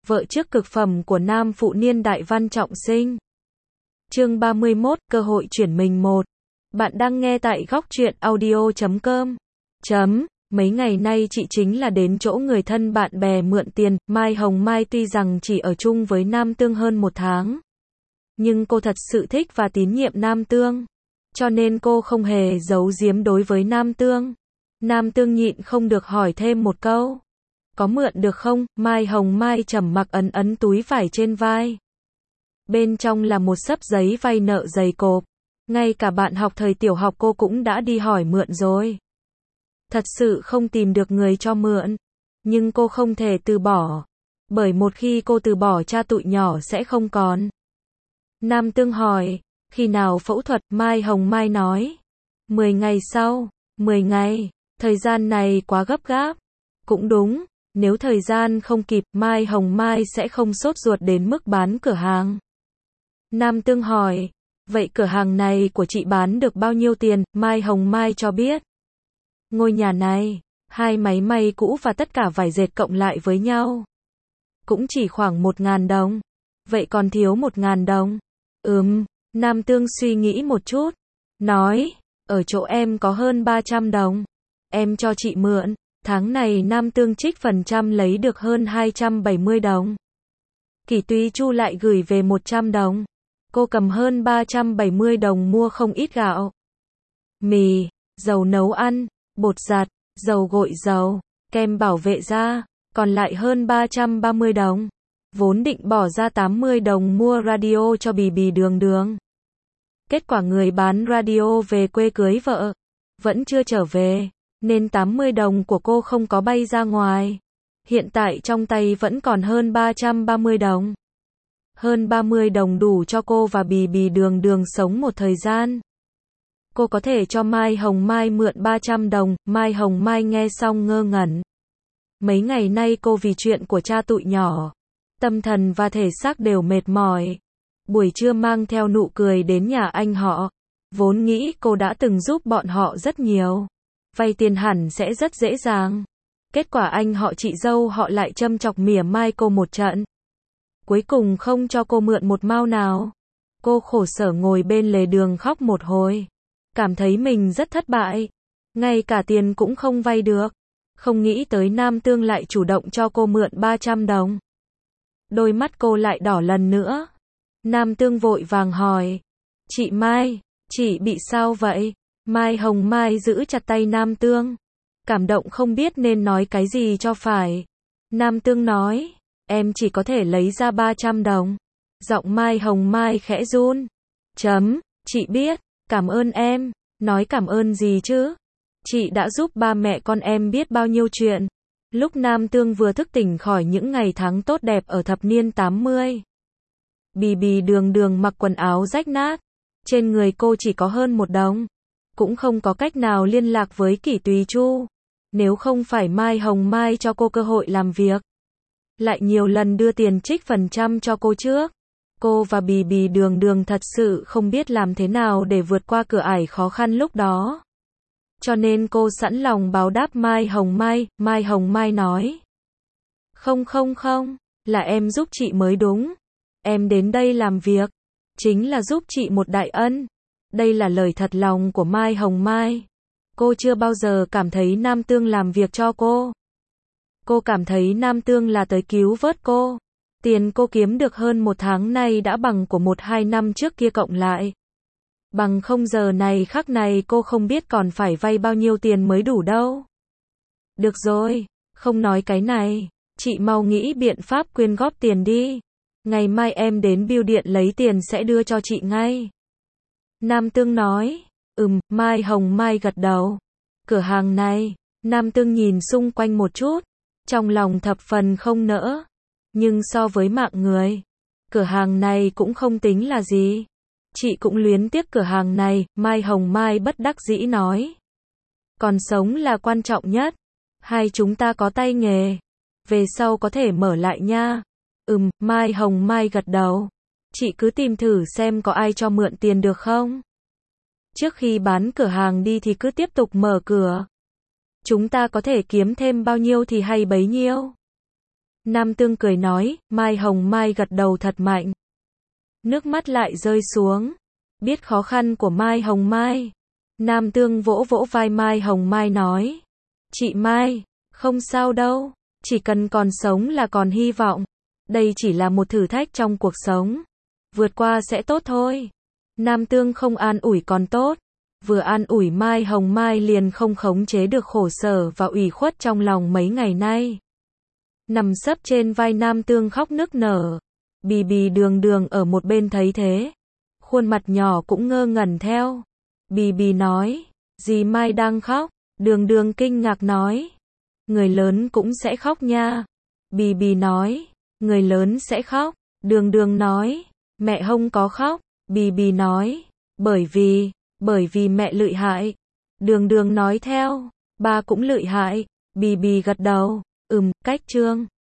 vợ trước cực phẩm của nam phụ niên đại văn trọng sinh. Chương 31, cơ hội chuyển mình 1. Bạn đang nghe tại góc truyện audio.com. Mấy ngày nay chị chính là đến chỗ người thân bạn bè mượn tiền. Mai Hồng Mai tuy rằng chỉ ở chung với Nam Tương hơn 1 tháng, nhưng cô thật sự thích và tín nhiệm Nam Tương, cho nên cô không hề giấu giếm đối với Nam Tương. Nam Tương nhịn không được hỏi thêm một câu: có mượn được không? Mai Hồng Mai trầm mặc ấn ấn túi vải trên vai. Bên trong là một xấp giấy vay nợ dày cộp. Ngay cả bạn học thời tiểu học cô cũng đã đi hỏi mượn rồi. Thật sự không tìm được người cho mượn. Nhưng cô không thể từ bỏ. Bởi một khi cô từ bỏ cha tụi nhỏ sẽ không còn. Nam Tương hỏi, khi nào phẫu thuật? Mai Hồng Mai nói, 10 ngày sau. 10 ngày, thời gian này quá gấp gáp. Cũng đúng, nếu thời gian không kịp, Mai Hồng Mai sẽ không sốt ruột đến mức bán cửa hàng. Nam Tương hỏi, vậy cửa hàng này của chị bán được bao nhiêu tiền? Mai Hồng Mai cho biết, ngôi nhà này, 2 máy may cũ và tất cả vải dệt cộng lại với nhau cũng chỉ khoảng 1.000 đồng. Vậy còn thiếu 1.000 đồng. Nam Tương suy nghĩ một chút, nói, ở chỗ em có hơn 300 đồng. Em cho chị mượn. Tháng này Nam Tương trích phần trăm lấy được hơn 270 đồng. Kỷ Túy Chu lại gửi về 100 đồng. Cô cầm hơn 370 đồng mua không ít gạo, mì, dầu nấu ăn, bột giặt, dầu gội dầu, kem bảo vệ da, còn lại hơn 330 đồng. Vốn định bỏ ra 80 đồng mua radio cho Bì Bì Đường Đường. Kết quả người bán radio về quê cưới vợ, vẫn chưa trở về, nên 80 đồng của cô không có bay ra ngoài. Hiện tại trong tay vẫn còn hơn 330 đồng. Hơn 30 đồng đủ cho cô và Bì Bì Đường Đường sống một thời gian. Cô có thể cho Mai Hồng Mai mượn 300 đồng. Mai Hồng Mai nghe xong ngơ ngẩn. Mấy ngày nay cô vì chuyện của cha tụi nhỏ, tâm thần và thể xác đều mệt mỏi. Buổi trưa mang theo nụ cười đến nhà anh họ. Vốn nghĩ cô đã từng giúp bọn họ rất nhiều, vay tiền hẳn sẽ rất dễ dàng. Kết quả anh họ chị dâu họ lại châm chọc mỉa mai cô một trận. Cuối cùng không cho cô mượn một mao nào. Cô khổ sở ngồi bên lề đường khóc một hồi. Cảm thấy mình rất thất bại. Ngay cả tiền cũng không vay được. Không nghĩ tới Nam Tương lại chủ động cho cô mượn 300 đồng. Đôi mắt cô lại đỏ lần nữa. Nam Tương vội vàng hỏi, chị Mai, chị bị sao vậy? Mai Hồng Mai giữ chặt tay Nam Tương, cảm động không biết nên nói cái gì cho phải. Nam Tương nói, em chỉ có thể lấy ra 300 đồng. Giọng Mai Hồng Mai khẽ run. Chị biết, cảm ơn em. Nói cảm ơn gì chứ? Chị đã giúp ba mẹ con em biết bao nhiêu chuyện. Lúc Nam Tương vừa thức tỉnh khỏi những ngày tháng tốt đẹp ở thập niên 80. Bì Bì Đường Đường mặc quần áo rách nát. Trên người cô chỉ có hơn 1 đồng. Cũng không có cách nào liên lạc với Kỷ Túy Chu. Nếu không phải Mai Hồng Mai cho cô cơ hội làm việc, lại nhiều lần đưa tiền trích phần trăm cho cô trước, cô và Bì Bì Đường Đường thật sự không biết làm thế nào để vượt qua cửa ải khó khăn lúc đó. Cho nên cô sẵn lòng báo đáp Mai Hồng Mai. Mai Hồng Mai nói, không, là em giúp chị mới đúng. Em đến đây làm việc, chính là giúp chị một đại ân. Đây là lời thật lòng của Mai Hồng Mai. Cô chưa bao giờ cảm thấy Nam Tương làm việc cho cô. Cô cảm thấy Nam Tương là tới cứu vớt cô. Tiền cô kiếm được hơn 1 tháng nay đã bằng của 1-2 năm trước kia cộng lại. Bằng không giờ này khắc này cô không biết còn phải vay bao nhiêu tiền mới đủ đâu. Được rồi, không nói cái này. Chị mau nghĩ biện pháp quyên góp tiền đi. Ngày mai em đến bưu điện lấy tiền sẽ đưa cho chị ngay. Nam Tương nói, Mai Hồng Mai gật đầu. Cửa hàng này, Nam Tương nhìn xung quanh một chút, trong lòng thập phần không nỡ. Nhưng so với mạng người, cửa hàng này cũng không tính là gì. Chị cũng luyến tiếc cửa hàng này. Mai Hồng Mai bất đắc dĩ nói, còn sống là quan trọng nhất. Hai chúng ta có tay nghề, về sau có thể mở lại nha. Mai Hồng Mai gật đầu. Chị cứ tìm thử xem có ai cho mượn tiền được không. Trước khi bán cửa hàng đi thì cứ tiếp tục mở cửa. Chúng ta có thể kiếm thêm bao nhiêu thì hay bấy nhiêu. Nam Tương cười nói, Mai Hồng Mai gật đầu thật mạnh. Nước mắt lại rơi xuống. Biết khó khăn của Mai Hồng Mai. Nam Tương vỗ vỗ vai Mai Hồng Mai nói. Chị Mai, không sao đâu. Chỉ cần còn sống là còn hy vọng. Đây chỉ là một thử thách trong cuộc sống. Vượt qua sẽ tốt thôi. Nam Tương không an ủi còn tốt. Vừa an ủi Mai Hồng Mai liền không khống chế được khổ sở và ủy khuất trong lòng mấy ngày nay. Nằm sấp trên vai Nam Tương khóc nức nở. Bì Bì Đường Đường ở một bên thấy thế. Khuôn mặt nhỏ cũng ngơ ngẩn theo. Bì Bì nói, dì Mai đang khóc. Đường Đường kinh ngạc nói, người lớn cũng sẽ khóc nha. Bì Bì nói, người lớn sẽ khóc. Đường Đường nói, mẹ không có khóc. Bì Bì nói, bởi vì mẹ lợi hại. Đường Đường nói theo, ba cũng lợi hại. Bì Bì gật đầu, cách chương.